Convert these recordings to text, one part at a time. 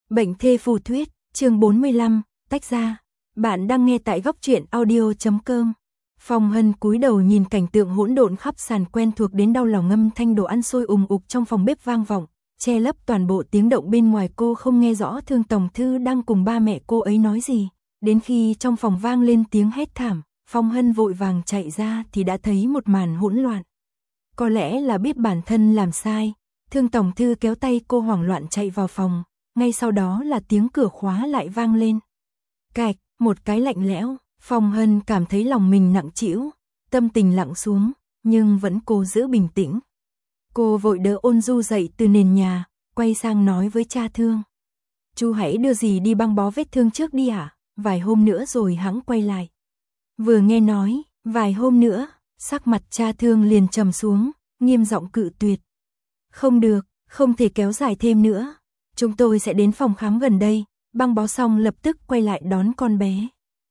Bệnh thê phù thuyết, chương 45, tách ra. Bạn đang nghe tại góc truyện audio.com. Phong Hân cúi đầu nhìn cảnh tượng hỗn độn khắp sàn quen thuộc đến đau lòng, âm thanh đồ ăn sôi ùng ục trong phòng bếp vang vọng, che lấp toàn bộ tiếng động bên ngoài. Cô không nghe rõ Thương Tổng Thư đang cùng ba mẹ cô ấy nói gì. Đến khi trong phòng vang lên tiếng hét thảm, Phong Hân vội vàng chạy ra thì đã thấy một màn hỗn loạn. Có lẽ là biết bản thân làm sai, Thương Tổng Thư kéo tay cô hoảng loạn chạy vào phòng. Ngay sau đó là tiếng cửa khóa lại vang lên. Cạch, một cái lạnh lẽo, Phong Hân cảm thấy lòng mình nặng trĩu, tâm tình lặng xuống, nhưng vẫn cố giữ bình tĩnh. Cô vội đỡ Ôn Du dậy từ nền nhà, quay sang nói với cha Thương. Chú hãy đưa dì đi băng bó vết thương trước đi ạ, vài hôm nữa rồi hẵng quay lại. Vừa nghe nói, vài hôm nữa, sắc mặt cha Thương liền trầm xuống, nghiêm giọng cự tuyệt. Không được, không thể kéo dài thêm nữa. Chúng tôi sẽ đến phòng khám gần đây, băng bó xong lập tức quay lại đón con bé.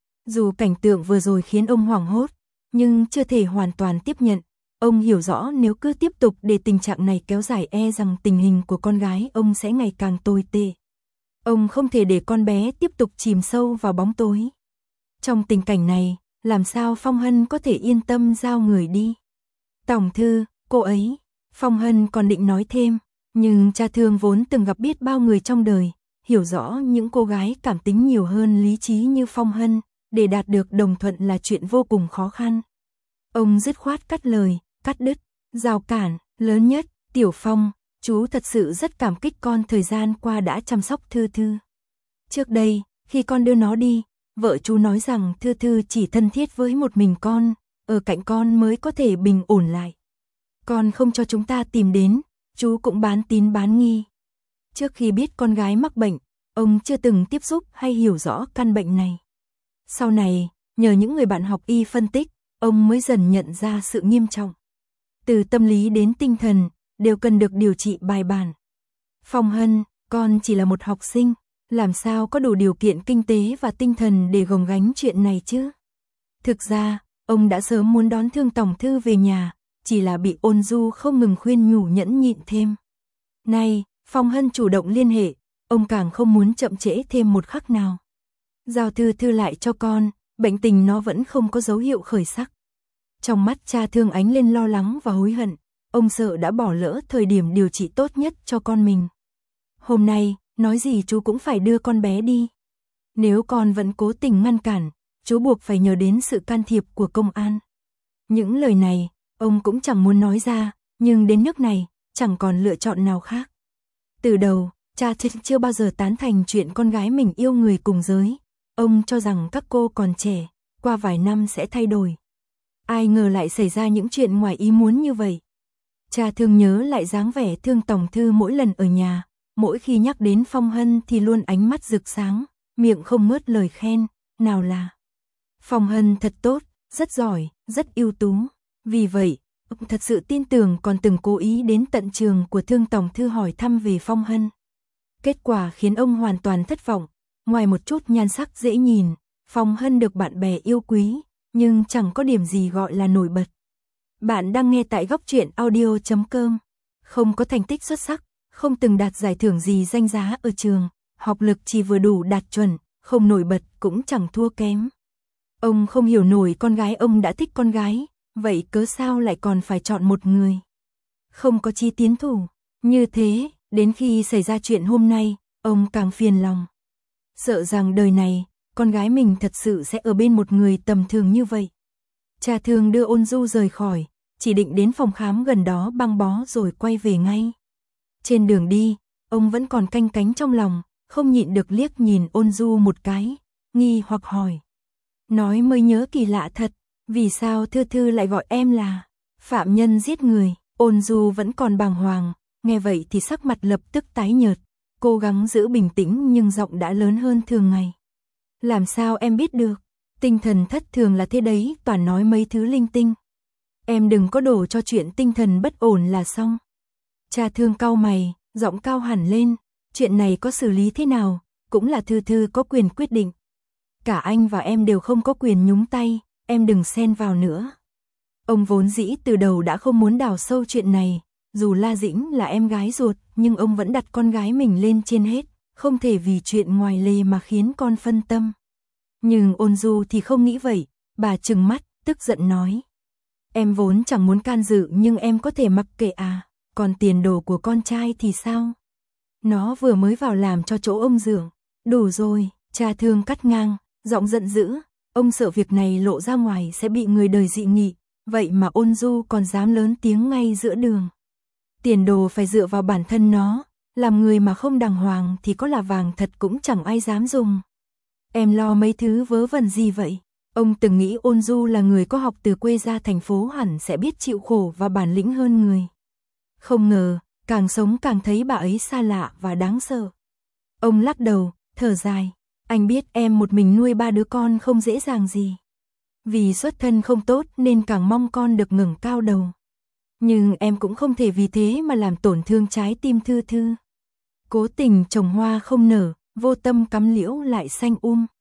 Dù cảnh tượng vừa rồi khiến ông hoảng hốt, nhưng chưa thể hoàn toàn tiếp nhận. Ông hiểu rõ nếu cứ tiếp tục để tình trạng này kéo dài e rằng tình hình của con gái ông sẽ ngày càng tồi tệ. Ông không thể để con bé tiếp tục chìm sâu vào bóng tối. Trong tình cảnh này, làm sao Phong Hân có thể yên tâm giao người đi? Tổng Thư, cô ấy, Phong Hân còn định nói thêm. Nhưng cha Thương vốn từng gặp biết bao người trong đời, hiểu rõ những cô gái cảm tính nhiều hơn lý trí như Phong Hân, để đạt được đồng thuận là chuyện vô cùng khó khăn. Ông dứt khoát cắt lời, cắt đứt, rào cản, lớn nhất, Tiểu Phong, chú thật sự rất cảm kích con thời gian qua đã chăm sóc Thư Thư. Trước đây, khi con đưa nó đi, vợ chú nói rằng Thư Thư chỉ thân thiết với một mình con, ở cạnh con mới có thể bình ổn lại. Con không cho chúng ta tìm đến, chú cũng bán tín bán nghi. Trước khi biết con gái mắc bệnh, ông chưa từng tiếp xúc hay hiểu rõ căn bệnh này. Sau này, nhờ những người bạn học y phân tích, ông mới dần nhận ra sự nghiêm trọng. Từ tâm lý đến tinh thần, đều cần được điều trị bài bản. Phong Hân, con chỉ là một học sinh, làm sao có đủ điều kiện kinh tế và tinh thần để gồng gánh chuyện này chứ? Thực ra, ông đã sớm muốn đón Thương Tổng Thư về nhà, chỉ là bị Ôn Du không ngừng khuyên nhủ nhẫn nhịn thêm. Nay, Phong Hân chủ động liên hệ, ông càng không muốn chậm trễ thêm một khắc nào. Giao Thư Thư lại cho con, bệnh tình nó vẫn không có dấu hiệu khởi sắc. Trong mắt cha Thương ánh lên lo lắng và hối hận, ông sợ đã bỏ lỡ thời điểm điều trị tốt nhất cho con mình. Hôm nay, nói gì chú cũng phải đưa con bé đi. Nếu con vẫn cố tình ngăn cản, chú buộc phải nhờ đến sự can thiệp của công an. Những lời này, ông cũng chẳng muốn nói ra, nhưng đến nước này, chẳng còn lựa chọn nào khác. Từ đầu, cha chưa bao giờ tán thành chuyện con gái mình yêu người cùng giới. Ông cho rằng các cô còn trẻ, qua vài năm sẽ thay đổi. Ai ngờ lại xảy ra những chuyện ngoài ý muốn như vậy. Cha Thương nhớ lại dáng vẻ Thương Tổng Thư mỗi lần ở nhà, mỗi khi nhắc đến Phong Hân thì luôn ánh mắt rực sáng, miệng không ngớt lời khen, nào là Phong Hân thật tốt, rất giỏi, rất ưu tú. Vì vậy, ông thật sự tin tưởng, còn từng cố ý đến tận trường của Thương Tổng Thư hỏi thăm về Phong Hân. Kết quả khiến ông hoàn toàn thất vọng. Ngoài một chút nhan sắc dễ nhìn, Phong Hân được bạn bè yêu quý, nhưng chẳng có điểm gì gọi là nổi bật. Bạn đang nghe tại góc truyện audio.com. Không có thành tích xuất sắc, không từng đạt giải thưởng gì danh giá ở trường, học lực chỉ vừa đủ đạt chuẩn, không nổi bật cũng chẳng thua kém. Ông không hiểu nổi, con gái ông đã thích con gái, vậy cớ sao lại còn phải chọn một người? Không có chi tiến thủ. Như thế, đến khi xảy ra chuyện hôm nay, ông càng phiền lòng. Sợ rằng đời này, con gái mình thật sự sẽ ở bên một người tầm thường như vậy. Cha Thương đưa Ôn Du rời khỏi, chỉ định đến phòng khám gần đó băng bó rồi quay về ngay. Trên đường đi, ông vẫn còn canh cánh trong lòng, không nhịn được liếc nhìn Ôn Du một cái, nghi hoặc hỏi. Nói mới nhớ kỳ lạ thật, vì sao Thư Thư lại gọi em là phạm nhân giết người? Ôn Du vẫn còn bàng hoàng, nghe vậy thì sắc mặt lập tức tái nhợt, cố gắng giữ bình tĩnh nhưng giọng đã lớn hơn thường ngày. Làm sao em biết được? Tinh thần thất thường là thế đấy, toàn nói mấy thứ linh tinh. Em đừng có đổ cho chuyện tinh thần bất ổn là xong. Cha Thương cau mày, giọng cao hẳn lên, chuyện này có xử lý thế nào, cũng là Thư Thư có quyền quyết định. Cả anh và em đều không có quyền nhúng tay, em đừng xen vào nữa. Ông vốn dĩ từ đầu đã không muốn đào sâu chuyện này, dù La Dĩnh là em gái ruột, nhưng ông vẫn đặt con gái mình lên trên hết, không thể vì chuyện ngoài lề mà khiến con phân tâm. Nhưng Ôn Du thì không nghĩ vậy, bà trừng mắt, tức giận nói. Em vốn chẳng muốn can dự nhưng em có thể mặc kệ à, còn tiền đồ của con trai thì sao? Nó vừa mới vào làm cho chỗ ông dưỡng. Đủ rồi, cha Thương cắt ngang, giọng giận dữ, ông sợ việc này lộ ra ngoài sẽ bị người đời dị nghị, vậy mà Ôn Du còn dám lớn tiếng ngay giữa đường. Tiền đồ phải dựa vào bản thân nó, làm người mà không đàng hoàng thì có là vàng thật cũng chẳng ai dám dùng. Em lo mấy thứ vớ vẩn gì vậy? Ông từng nghĩ Ôn Du là người có học từ quê ra thành phố hẳn sẽ biết chịu khổ và bản lĩnh hơn người. Không ngờ, càng sống càng thấy bà ấy xa lạ và đáng sợ. Ông lắc đầu, thở dài, anh biết em một mình nuôi 3 đứa con không dễ dàng gì. Vì xuất thân không tốt nên càng mong con được ngẩng cao đầu. Nhưng em cũng không thể vì thế mà làm tổn thương trái tim Thư Thư. Cố tình trồng hoa không nở, vô tâm cắm liễu lại xanh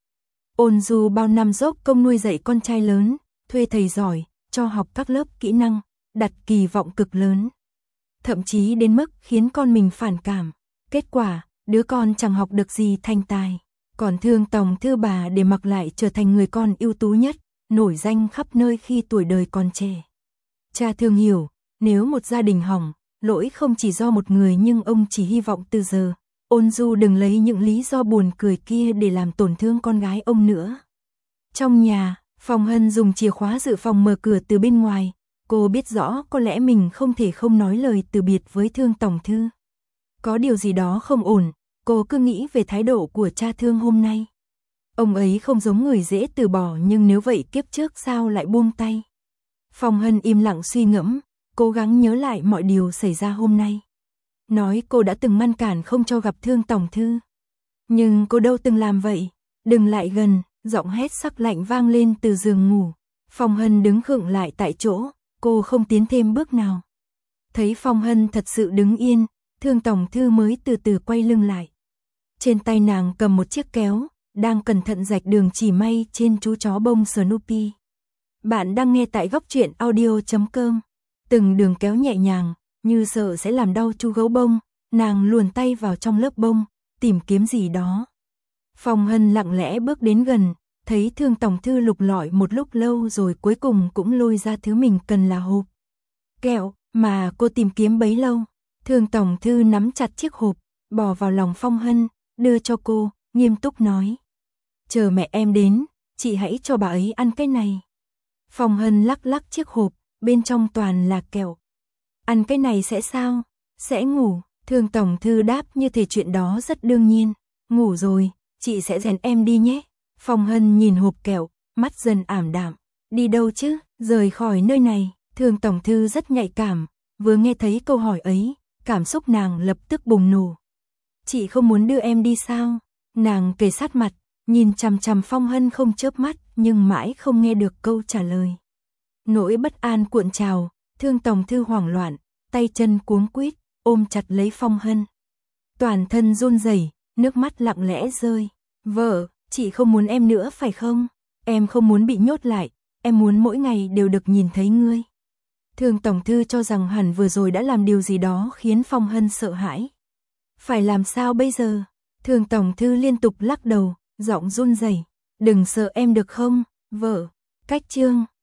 Ôn Du bao năm dốc công nuôi dạy con trai lớn, thuê thầy giỏi, cho học các lớp kỹ năng, đặt kỳ vọng cực lớn. Thậm chí đến mức khiến con mình phản cảm. Kết quả, đứa con chẳng học được gì thành tài. Còn Thương Tòng Thư bà để mặc lại trở thành người con ưu tú nhất, nổi danh khắp nơi khi tuổi đời còn trẻ. Cha Thương hiểu, nếu một gia đình hỏng, lỗi không chỉ do một người nhưng ông chỉ hy vọng từ giờ, Ôn Du đừng lấy những lý do buồn cười kia để làm tổn thương con gái ông nữa. Trong nhà, Phong Hân dùng chìa khóa dự phòng mở cửa từ bên ngoài. Cô biết rõ có lẽ mình không thể không nói lời từ biệt với Thương Tòng Thư. Có điều gì đó không ổn, cô cứ nghĩ về thái độ của cha Thương hôm nay. Ông ấy không giống người dễ từ bỏ nhưng nếu vậy kiếp trước sao lại buông tay. Phong Hân im lặng suy ngẫm, cố gắng nhớ lại mọi điều xảy ra hôm nay. Nói cô đã từng ngăn cản không cho gặp Thương Tòng Thư. Nhưng cô đâu từng làm vậy. Đừng lại gần, giọng hét sắc lạnh vang lên từ giường ngủ. Phong Hân đứng khựng lại tại chỗ, cô không tiến thêm bước nào. Thấy Phong Hân thật sự đứng yên, Thương Tòng Thư mới từ từ quay lưng lại. Trên tay nàng cầm một chiếc kéo, đang cẩn thận rạch đường chỉ may trên chú chó bông Snoopy. Bạn đang nghe tại góc truyện audio.com. Từng đường kéo nhẹ nhàng, như sợ sẽ làm đau chú gấu bông, nàng luồn tay vào trong lớp bông, tìm kiếm gì đó. Phong Hân lặng lẽ bước đến gần, thấy Thương Tòng Thư lục lọi một lúc lâu rồi cuối cùng cũng lôi ra thứ mình cần là hộp kẹo mà cô tìm kiếm bấy lâu. Thương Tòng Thư nắm chặt chiếc hộp, bỏ vào lòng Phong Hân, đưa cho cô, nghiêm túc nói. Chờ mẹ em đến, chị hãy cho bà ấy ăn cái này. Phong Hân lắc lắc chiếc hộp, bên trong toàn là kẹo. Ăn cái này sẽ sao? Sẽ ngủ. Thương Tòng Thư đáp như thể chuyện đó rất đương nhiên. Ngủ rồi, chị sẽ rèn em đi nhé. Phong Hân nhìn hộp kẹo, mắt dần ảm đạm. Đi đâu chứ? Rời khỏi nơi này. Thương Tòng Thư rất nhạy cảm, vừa nghe thấy câu hỏi ấy, cảm xúc nàng lập tức bùng nổ. Chị không muốn đưa em đi sao? Nàng kề sát mặt, nhìn chằm chằm Phong Hân không chớp mắt, nhưng mãi không nghe được câu trả lời. Nỗi bất an cuộn trào, Thương Tòng Thư hoảng loạn, tay chân cuống quýt, ôm chặt lấy Phong Hân. Toàn thân run rẩy, nước mắt lặng lẽ rơi. Vợ, chị không muốn em nữa phải không? Em không muốn bị nhốt lại, em muốn mỗi ngày đều được nhìn thấy ngươi. Thương Tòng Thư cho rằng hẳn vừa rồi đã làm điều gì đó khiến Phong Hân sợ hãi. Phải làm sao bây giờ? Thương Tòng Thư liên tục lắc đầu, giọng run rẩy. Đừng sợ em được không, vợ. Cách chương